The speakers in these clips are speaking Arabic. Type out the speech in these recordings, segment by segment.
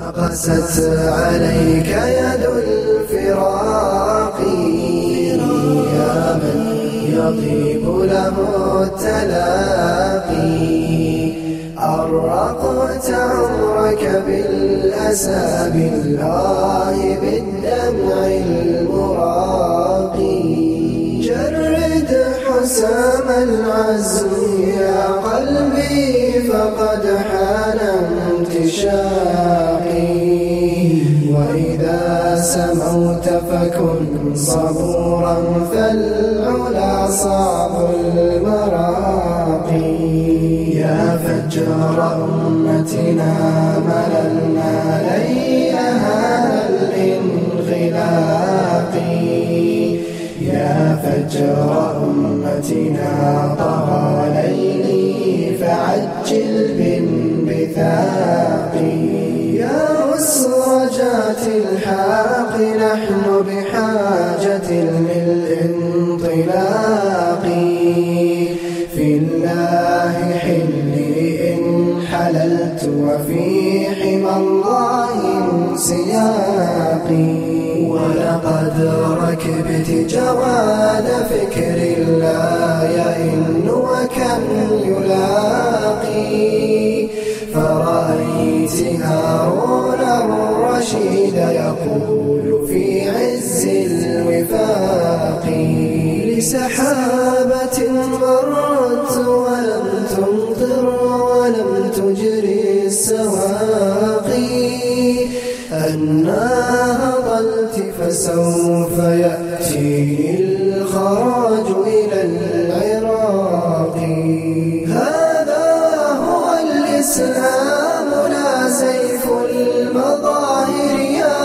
قست عليك يد الفراق يا من يطيب له التلاقي. أرقت عمرك بالأسى بالله بالدمع المراقي. جرد حسام العزم يا قلبي فقد حان انتشاقي. وإذا سموت فكن صبورا فالعلا صعب المراقي. يا فجر أمتنا مللنا ليلها الانغلاق. يا فجر أمتنا طغى ليلي فعجل بانبثاقي. يا مسرجات الحاق نحن بحاجة للانطلاق. في الله حلي إن حللت وفي حمى الله انسياقي. ولقد ركبت جواد فكر لا يئن وكم يلاقي. فرأيت هارون الرشيد يقول في عز الوفاق. لسحابة مرت ولم تمطر ولم تجري السواقي. أنى هضلت فسوف يأتيني الخراج إلى العراق. هذا هو الإسلام لا سيف المظاهر يا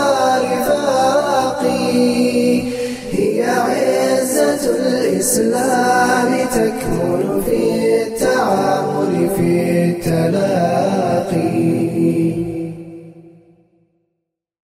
رفاقي. هي عزة الإسلام تكمن في التعامل في التلاقي.